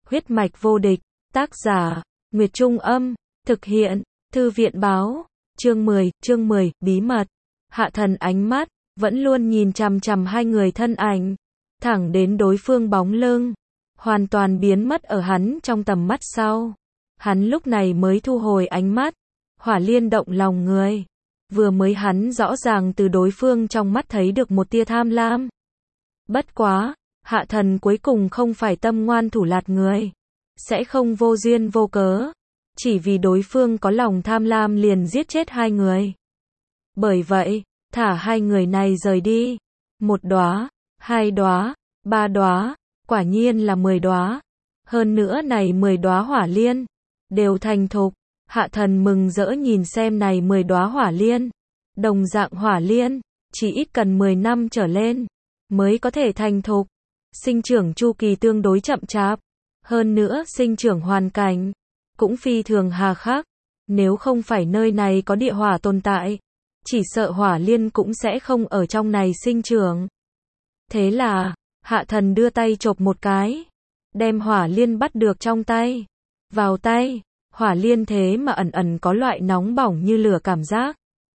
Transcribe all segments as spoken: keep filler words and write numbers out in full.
Huyết mạch vô địch, tác giả, Nguyệt Trung Âm, thực hiện, Thư viện báo, chương mười, chương mười, bí mật. Hạ Thần ánh mắt, vẫn luôn nhìn chằm chằm hai người thân ảnh, thẳng đến đối phương bóng lưng, hoàn toàn biến mất ở hắn trong tầm mắt sau. Hắn lúc này mới thu hồi ánh mắt, hỏa liên động lòng người. Vừa mới hắn rõ ràng từ đối phương trong mắt thấy được một tia tham lam. Bất quá, Hạ Thần cuối cùng không phải tâm ngoan thủ lạt người, sẽ không vô duyên vô cớ, chỉ vì đối phương có lòng tham lam liền giết chết hai người. Bởi vậy, thả hai người này rời đi. Một đóa, hai đóa, ba đóa, quả nhiên là mười đóa. Hơn nữa này mười đóa hỏa liên đều thành thục. Hạ Thần mừng rỡ nhìn xem này mười đóa hỏa liên. Đồng dạng hỏa liên, chỉ ít cần mười năm trở lên mới có thể thành thục. Sinh trưởng chu kỳ tương đối chậm chạp, hơn nữa sinh trưởng hoàn cảnh cũng phi thường hà khắc. Nếu không phải nơi này có địa hỏa tồn tại, chỉ sợ hỏa liên cũng sẽ không ở trong này sinh trưởng. Thế là, Hạ Thần đưa tay chộp một cái, đem hỏa liên bắt được trong tay. Vào tay, hỏa liên thế mà ẩn ẩn có loại nóng bỏng như lửa cảm giác.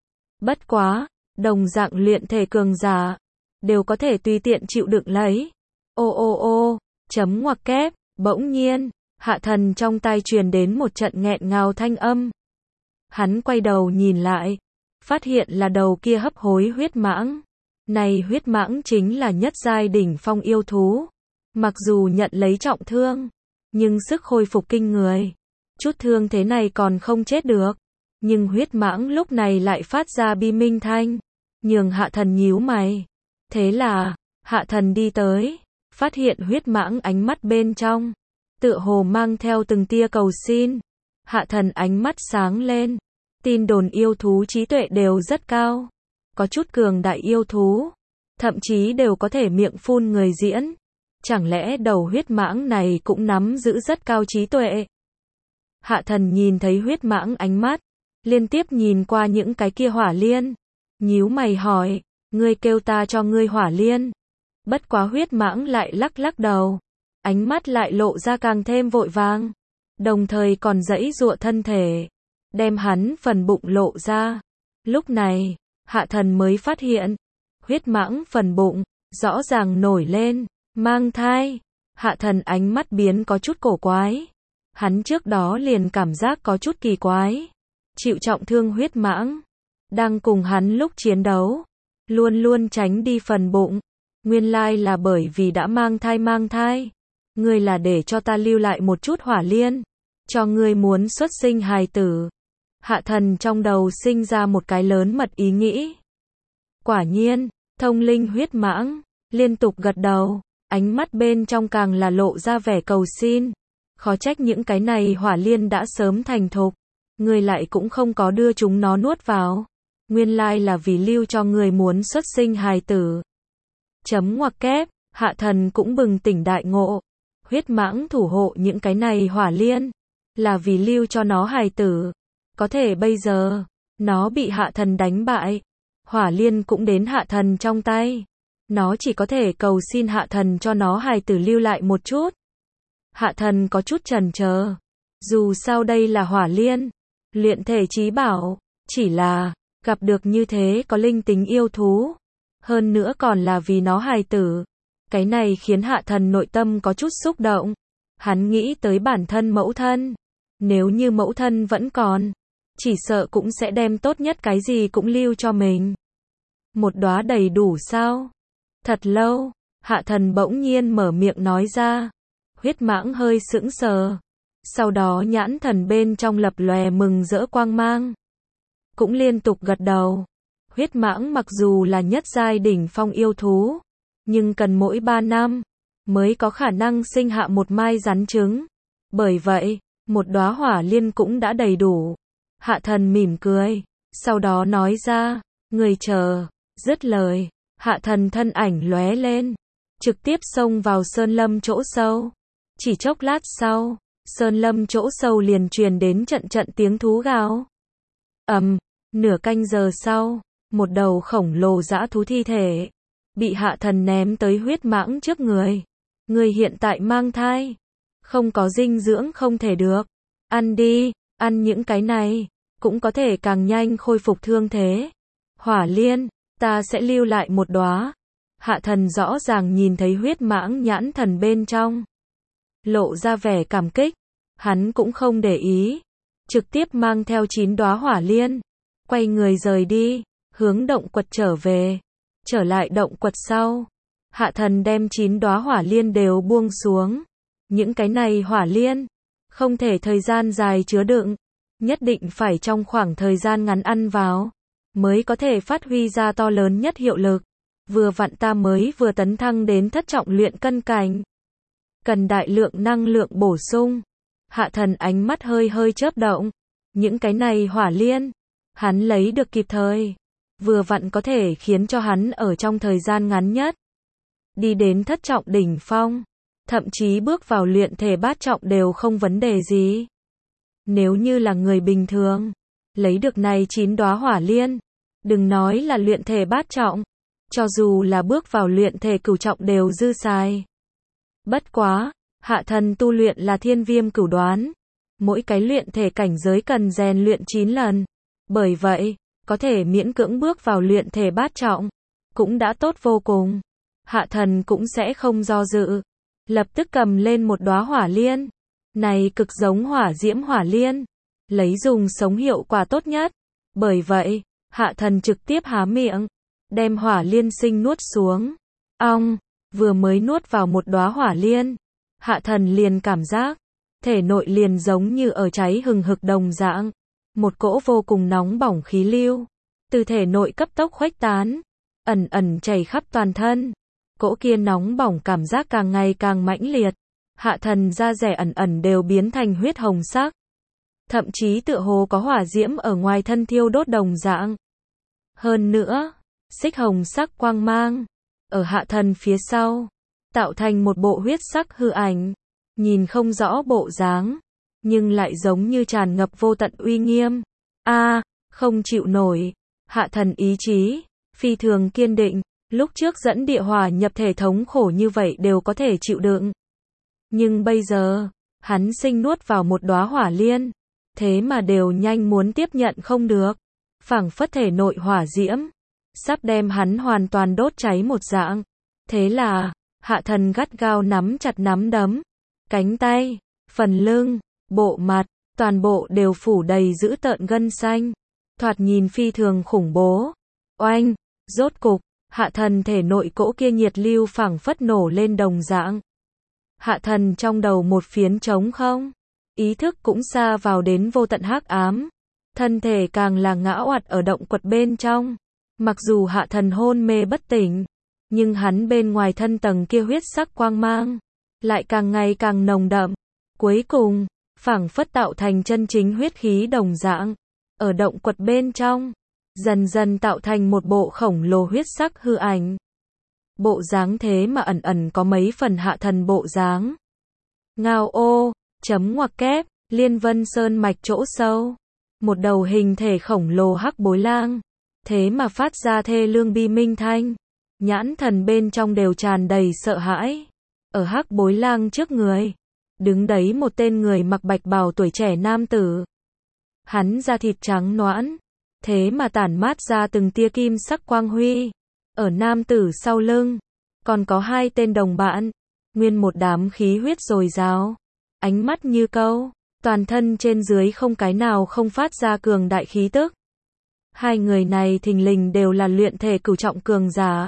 Bất quá, đồng dạng luyện thể cường giả đều có thể tùy tiện chịu đựng lấy. Ô ô ô, chấm ngoặc kép, bỗng nhiên, Hạ Thần trong tay truyền đến một trận nghẹn ngào thanh âm. Hắn quay đầu nhìn lại, phát hiện là đầu kia hấp hối huyết mãng. Này huyết mãng chính là nhất giai đỉnh phong yêu thú. Mặc dù nhận lấy trọng thương, nhưng sức hồi phục kinh người. Chút thương thế này còn không chết được. Nhưng huyết mãng lúc này lại phát ra bi minh thanh, nhường Hạ Thần nhíu mày. Thế là, Hạ Thần đi tới, phát hiện huyết mãng ánh mắt bên trong tựa hồ mang theo từng tia cầu xin. Hạ Thần ánh mắt sáng lên. Tin đồn yêu thú trí tuệ đều rất cao. Có chút cường đại yêu thú, thậm chí đều có thể miệng phun người diễn. Chẳng lẽ đầu huyết mãng này cũng nắm giữ rất cao trí tuệ? Hạ Thần nhìn thấy huyết mãng ánh mắt, liên tiếp nhìn qua những cái kia hỏa liên. Nhíu mày hỏi, ngươi kêu ta cho ngươi hỏa liên. Bất quá huyết mãng lại lắc lắc đầu. Ánh mắt lại lộ ra càng thêm vội vàng. Đồng thời còn giãy giụa thân thể, đem hắn phần bụng lộ ra. Lúc này, Hạ Thần mới phát hiện, huyết mãng phần bụng, rõ ràng nổi lên, mang thai. Hạ Thần ánh mắt biến có chút cổ quái. Hắn trước đó liền cảm giác có chút kỳ quái. Chịu trọng thương huyết mãng, đang cùng hắn lúc chiến đấu, luôn luôn tránh đi phần bụng. Nguyên lai là bởi vì đã mang thai mang thai. Ngươi là để cho ta lưu lại một chút hỏa liên, cho ngươi muốn xuất sinh hài tử. Hạ Thần trong đầu sinh ra một cái lớn mật ý nghĩ. Quả nhiên, thông linh huyết mãng, liên tục gật đầu, ánh mắt bên trong càng là lộ ra vẻ cầu xin. Khó trách những cái này hỏa liên đã sớm thành thục, ngươi lại cũng không có đưa chúng nó nuốt vào. Nguyên lai là vì lưu cho người muốn xuất sinh hài tử. Chấm ngoặc kép, Hạ Thần cũng bừng tỉnh đại ngộ. Huyết mãng thủ hộ những cái này hỏa liên, là vì lưu cho nó hài tử. Có thể bây giờ, nó bị Hạ Thần đánh bại. Hỏa liên cũng đến Hạ Thần trong tay. Nó chỉ có thể cầu xin Hạ Thần cho nó hài tử lưu lại một chút. Hạ Thần có chút chần chờ. Dù sao đây là hỏa liên, luyện thể chí bảo, chỉ là, gặp được như thế có linh tính yêu thú. Hơn nữa còn là vì nó hài tử. Cái này khiến Hạ Thần nội tâm có chút xúc động. Hắn nghĩ tới bản thân mẫu thân. Nếu như mẫu thân vẫn còn, chỉ sợ cũng sẽ đem tốt nhất cái gì cũng lưu cho mình. Một đóa đầy đủ sao? Thật lâu, Hạ Thần bỗng nhiên mở miệng nói ra. Huyết mãng hơi sững sờ. Sau đó nhãn thần bên trong lập lòe mừng rỡ quang mang. Cũng liên tục gật đầu. Huyết mãng mặc dù là nhất giai đỉnh phong yêu thú, nhưng cần mỗi ba năm mới có khả năng sinh hạ một mai rắn trứng. Bởi vậy, một đóa hỏa liên cũng đã đầy đủ. Hạ Thần mỉm cười, sau đó nói ra, người chờ. Dứt lời, Hạ Thần thân ảnh lóe lên, trực tiếp xông vào sơn lâm chỗ sâu. Chỉ chốc lát sau, sơn lâm chỗ sâu liền truyền đến trận trận tiếng thú gào. Ầm, nửa canh giờ sau, một đầu khổng lồ dã thú thi thể bị Hạ Thần ném tới huyết mãng trước người. Người hiện tại mang thai. Không có dinh dưỡng không thể được. Ăn đi, ăn những cái này, cũng có thể càng nhanh khôi phục thương thế. Hỏa liên, ta sẽ lưu lại một đóa. Hạ thần rõ ràng nhìn thấy huyết mãng nhãn thần bên trong. Lộ ra vẻ cảm kích. Hắn cũng không để ý. Trực tiếp mang theo chín đóa hỏa liên. Quay người rời đi, hướng động quật trở về. Trở lại động quật sau. Hạ thần đem chín đóa hỏa liên đều buông xuống. Những cái này hỏa liên, không thể thời gian dài chứa đựng. Nhất định phải trong khoảng thời gian ngắn ăn vào, mới có thể phát huy ra to lớn nhất hiệu lực. Vừa vặn ta mới vừa tấn thăng đến thất trọng luyện cân cảnh. Cần đại lượng năng lượng bổ sung. Hạ thần ánh mắt hơi hơi chớp động. Những cái này hỏa liên, hắn lấy được kịp thời. Vừa vặn có thể khiến cho hắn ở trong thời gian ngắn nhất. Đi đến thất trọng đỉnh phong. Thậm chí bước vào luyện thể bát trọng đều không vấn đề gì. Nếu như là người bình thường, lấy được này chín đóa hỏa liên, đừng nói là luyện thể bát trọng, cho dù là bước vào luyện thể cửu trọng đều dư xài. Bất quá, hạ thần tu luyện là thiên viêm cửu đoán, mỗi cái luyện thể cảnh giới cần rèn luyện chín lần, bởi vậy, có thể miễn cưỡng bước vào luyện thể bát trọng, cũng đã tốt vô cùng. Hạ thần cũng sẽ không do dự, lập tức cầm lên một đóa hỏa liên. Này cực giống hỏa diễm hỏa liên, lấy dùng sống hiệu quả tốt nhất. Bởi vậy, hạ thần trực tiếp há miệng, đem hỏa liên sinh nuốt xuống. Ong, vừa mới nuốt vào một đóa hỏa liên, hạ thần liền cảm giác, thể nội liền giống như ở cháy hừng hực đồng dạng. Một cỗ vô cùng nóng bỏng khí lưu, từ thể nội cấp tốc khuếch tán, ẩn ẩn chảy khắp toàn thân. Cỗ kia nóng bỏng cảm giác càng ngày càng mãnh liệt. Hạ thần da rẻ ẩn ẩn đều biến thành huyết hồng sắc. Thậm chí tựa hồ có hỏa diễm ở ngoài thân thiêu đốt đồng dạng. Hơn nữa, xích hồng sắc quang mang, ở hạ thần phía sau, tạo thành một bộ huyết sắc hư ảnh. Nhìn không rõ bộ dáng, nhưng lại giống như tràn ngập vô tận uy nghiêm. A, không chịu nổi. Hạ thần ý chí, phi thường kiên định. Lúc trước dẫn địa hỏa nhập thể thống khổ như vậy đều có thể chịu đựng. Nhưng bây giờ, hắn sinh nuốt vào một đóa hỏa liên, thế mà đều nhanh muốn tiếp nhận không được. Phảng phất thể nội hỏa diễm, sắp đem hắn hoàn toàn đốt cháy một dạng. Thế là, hạ thần gắt gao nắm chặt nắm đấm, cánh tay, phần lưng, bộ mặt, toàn bộ đều phủ đầy dữ tợn gân xanh. Thoạt nhìn phi thường khủng bố. Oanh, rốt cục, hạ thần thể nội cỗ kia nhiệt lưu phảng phất nổ lên đồng dạng. Hạ thần trong đầu một phiến trống không, ý thức cũng xa vào đến vô tận hắc ám, thân thể càng là ngã oặt ở động quật bên trong. Mặc dù hạ thần hôn mê bất tỉnh, nhưng hắn bên ngoài thân tầng kia huyết sắc quang mang, lại càng ngày càng nồng đậm. Cuối cùng, phảng phất tạo thành chân chính huyết khí đồng dạng, ở động quật bên trong, dần dần tạo thành một bộ khổng lồ huyết sắc hư ảnh. Bộ dáng thế mà ẩn ẩn có mấy phần hạ thần bộ dáng. Ngao ô, chấm ngoặc kép, Liên Vân Sơn mạch chỗ sâu. Một đầu hình thể khổng lồ hắc bối lang. Thế mà phát ra thê lương bi minh thanh. Nhãn thần bên trong đều tràn đầy sợ hãi. Ở hắc bối lang trước người, đứng đấy một tên người mặc bạch bào tuổi trẻ nam tử. Hắn da thịt trắng nõn, thế mà tản mát ra từng tia kim sắc quang huy. Ở nam tử sau lưng, còn có hai tên đồng bạn, nguyên một đám khí huyết dồi dào, ánh mắt như câu, toàn thân trên dưới không cái nào không phát ra cường đại khí tức. Hai người này thình lình đều là luyện thể cửu trọng cường giả.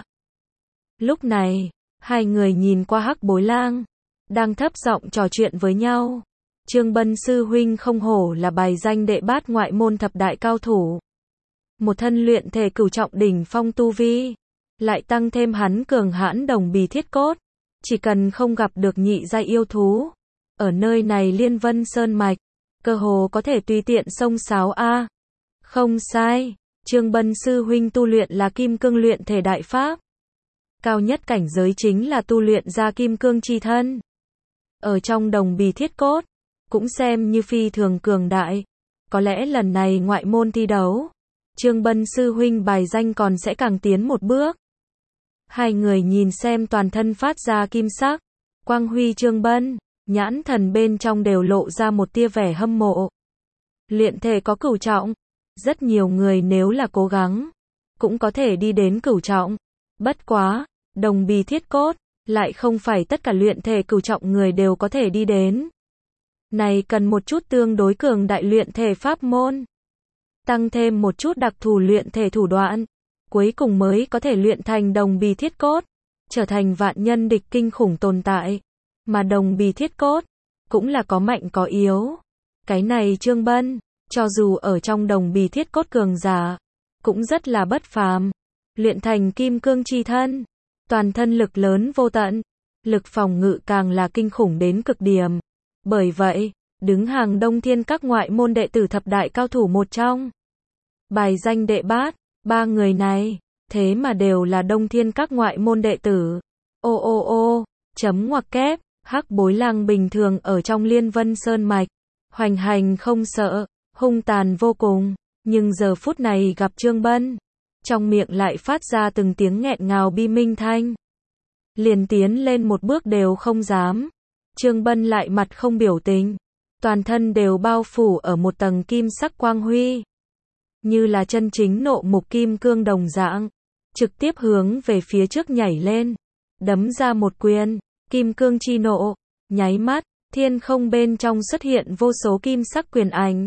Lúc này, hai người nhìn qua hắc bối lang, đang thấp giọng trò chuyện với nhau. Trương Bân sư huynh không hổ là bài danh đệ bát ngoại môn thập đại cao thủ. Một thân luyện thể cửu trọng đỉnh phong tu vi, lại tăng thêm hắn cường hãn đồng bì thiết cốt, chỉ cần không gặp được nhị giai yêu thú, ở nơi này Liên Vân Sơn mạch, cơ hồ có thể tùy tiện xông xáo a. Không sai, Trương Bân sư huynh tu luyện là kim cương luyện thể đại pháp. Cao nhất cảnh giới chính là tu luyện ra kim cương chi thân. Ở trong đồng bì thiết cốt, cũng xem như phi thường cường đại. Có lẽ lần này ngoại môn thi đấu, Trương Bân sư huynh bài danh còn sẽ càng tiến một bước. Hai người nhìn xem toàn thân phát ra kim sắc, quang huy Trương Bân, nhãn thần bên trong đều lộ ra một tia vẻ hâm mộ. Luyện thể có cửu trọng, rất nhiều người nếu là cố gắng, cũng có thể đi đến cửu trọng. Bất quá, đồng bì thiết cốt, lại không phải tất cả luyện thể cửu trọng người đều có thể đi đến. Này cần một chút tương đối cường đại luyện thể pháp môn, tăng thêm một chút đặc thù luyện thể thủ đoạn, cuối cùng mới có thể luyện thành đồng bì thiết cốt, trở thành vạn nhân địch kinh khủng tồn tại. Mà đồng bì thiết cốt, cũng là có mạnh có yếu. Cái này Trương Bân, cho dù ở trong đồng bì thiết cốt cường giả, cũng rất là bất phàm. Luyện thành kim cương chi thân, toàn thân lực lớn vô tận, lực phòng ngự càng là kinh khủng đến cực điểm. Bởi vậy, đứng hàng Đông Thiên các ngoại môn đệ tử thập đại cao thủ một trong. Bài danh đệ bát, ba người này, thế mà đều là Đông Thiên các ngoại môn đệ tử. Ô ô ô, chấm ngoặc kép, Hắc Bối Lang bình thường ở trong Liên Vân Sơn Mạch, hoành hành không sợ, hung tàn vô cùng, nhưng giờ phút này gặp Trương Bân, trong miệng lại phát ra từng tiếng nghẹn ngào bi minh thanh. Liền tiến lên một bước đều không dám. Trương Bân lại mặt không biểu tình, toàn thân đều bao phủ ở một tầng kim sắc quang huy, như là chân chính nộ mục kim cương đồng dạng, trực tiếp hướng về phía trước nhảy lên, đấm ra một quyền, kim cương chi nộ, nháy mắt, thiên không bên trong xuất hiện vô số kim sắc quyền ảnh,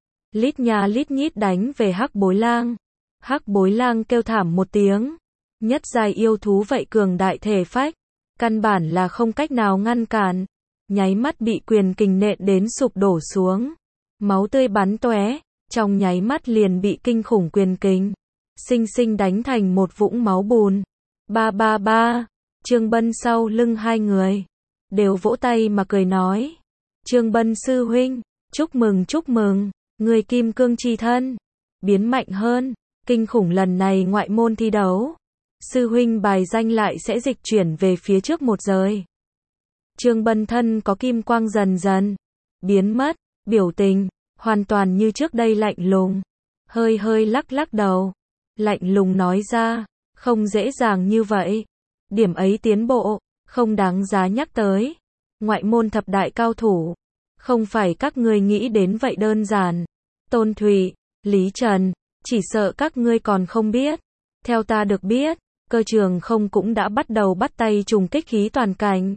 lít nha lít nhít đánh về Hắc Bối Lang. Hắc Bối Lang kêu thảm một tiếng, nhất giai yêu thú vậy cường đại thể phách, căn bản là không cách nào ngăn cản, nháy mắt bị quyền kình nện đến sụp đổ xuống, máu tươi bắn tóe, trong nháy mắt liền bị kinh khủng quyền kình sinh sinh đánh thành một vũng máu bùn. Ba ba ba, Trương Bân sau lưng hai người đều vỗ tay mà cười nói: "Trương Bân sư huynh, chúc mừng chúc mừng, người kim cương chi thân biến mạnh hơn, kinh khủng lần này ngoại môn thi đấu, sư huynh bài danh lại sẽ dịch chuyển về phía trước một rời." Trương Bân thân có kim quang dần dần biến mất, biểu tình hoàn toàn như trước đây lạnh lùng, hơi hơi lắc lắc đầu, lạnh lùng nói ra: "Không dễ dàng như vậy, điểm ấy tiến bộ không đáng giá nhắc tới. Ngoại môn thập đại cao thủ, không phải các ngươi nghĩ đến vậy đơn giản. Tôn Thụy, Lý Trần, chỉ sợ các ngươi còn không biết. Theo ta được biết, Cơ Trường Không cũng đã bắt đầu bắt tay trùng kích khí toàn cảnh."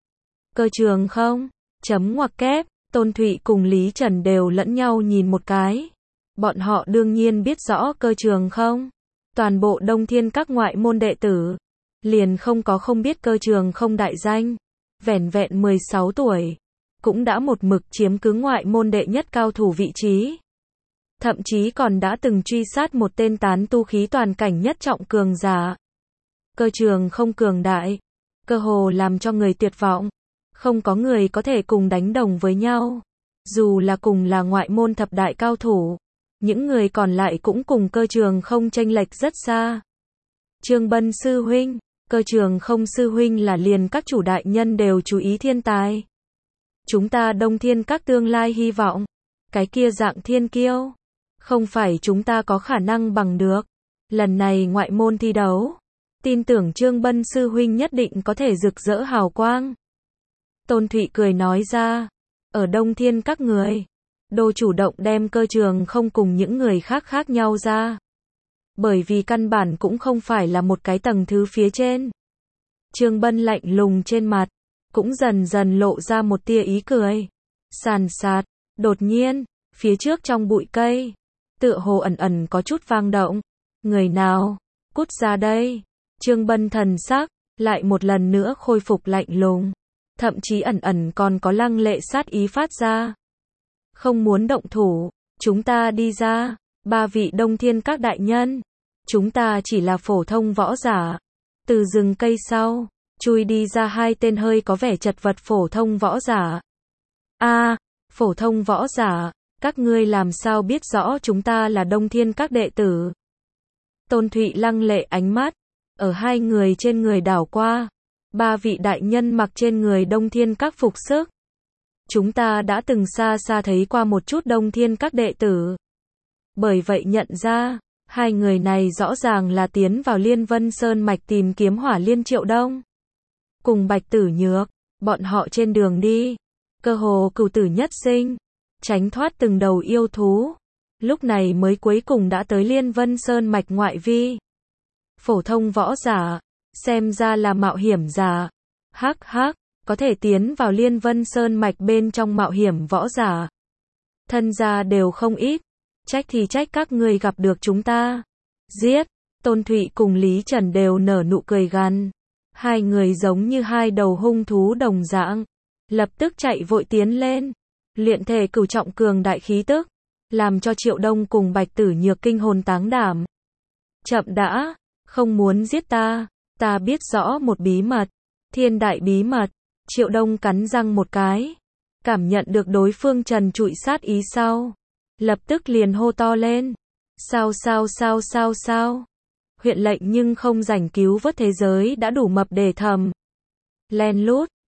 Cơ Trường Không, chấm ngoặc kép, Tôn Thụy cùng Lý Trần đều lẫn nhau nhìn một cái. Bọn họ đương nhiên biết rõ Cơ Trường Không. Toàn bộ Đông Thiên các ngoại môn đệ tử, liền không có không biết Cơ Trường Không đại danh. Vẻn vẹn mười sáu tuổi, cũng đã một mực chiếm cứ ngoại môn đệ nhất cao thủ vị trí. Thậm chí còn đã từng truy sát một tên tán tu khí toàn cảnh nhất trọng cường giả. Cơ Trường Không cường đại, cơ hồ làm cho người tuyệt vọng. Không có người có thể cùng đánh đồng với nhau. Dù là cùng là ngoại môn thập đại cao thủ, những người còn lại cũng cùng Cơ Trường Không chênh lệch rất xa. Trương Bân sư huynh, Cơ Trường Không sư huynh là liền các chủ đại nhân đều chú ý thiên tài. Chúng ta Đông Thiên các tương lai hy vọng, cái kia dạng thiên kiêu, không phải chúng ta có khả năng bằng được. Lần này ngoại môn thi đấu, tin tưởng Trương Bân sư huynh nhất định có thể rực rỡ hào quang. Tôn Thụy cười nói ra, ở Đông Thiên các người, đô chủ động đem Cơ Trường Không cùng những người khác khác nhau ra. Bởi vì căn bản cũng không phải là một cái tầng thứ phía trên. Trương Bân lạnh lùng trên mặt, cũng dần dần lộ ra một tia ý cười. Sàn sạt, đột nhiên, phía trước trong bụi cây, tựa hồ ẩn ẩn có chút vang động. Người nào? Cút ra đây. Trương Bân thần sắc, lại một lần nữa khôi phục lạnh lùng. Thậm chí ẩn ẩn còn có lăng lệ sát ý phát ra. Không muốn động thủ, chúng ta đi ra. Ba vị Đông Thiên các đại nhân, chúng ta chỉ là phổ thông võ giả. Từ rừng cây sau, chui đi ra hai tên hơi có vẻ chật vật phổ thông võ giả. A, phổ thông võ giả, các ngươi làm sao biết rõ chúng ta là Đông Thiên các đệ tử? Tôn Thụy lăng lệ ánh mắt, ở hai người trên người đảo qua. Ba vị đại nhân mặc trên người Đông Thiên các phục sức. Chúng ta đã từng xa xa thấy qua một chút Đông Thiên các đệ tử. Bởi vậy nhận ra, hai người này rõ ràng là tiến vào Liên Vân Sơn Mạch tìm kiếm Hỏa Liên Triệu Đông. Cùng Bạch Tử Nhược, bọn họ trên đường đi, cơ hồ cửu tử nhất sinh, tránh thoát từng đầu yêu thú. Lúc này mới cuối cùng đã tới Liên Vân Sơn mạch ngoại vi. Phổ thông võ giả, xem ra là mạo hiểm giả. Hắc hắc, có thể tiến vào Liên Vân Sơn mạch bên trong mạo hiểm võ giả. Thân gia đều không ít, trách thì trách các ngươi gặp được chúng ta. Giết, Tôn Thụy cùng Lý Trần đều nở nụ cười gằn. Hai người giống như hai đầu hung thú đồng dạng, lập tức chạy vội tiến lên, luyện thể cửu trọng cường đại khí tức, làm cho Triệu Đông cùng Bạch Tử Nhược kinh hồn táng đảm. Chậm đã, không muốn giết ta, ta biết rõ một bí mật, thiên đại bí mật. Triệu Đông cắn răng một cái, cảm nhận được đối phương trần trụi sát ý sau, lập tức liền hô to lên. Sao sao sao sao sao? Huyện lệnh nhưng không rảnh cứu vớt thế giới đã đủ mập để thầm. Len lút,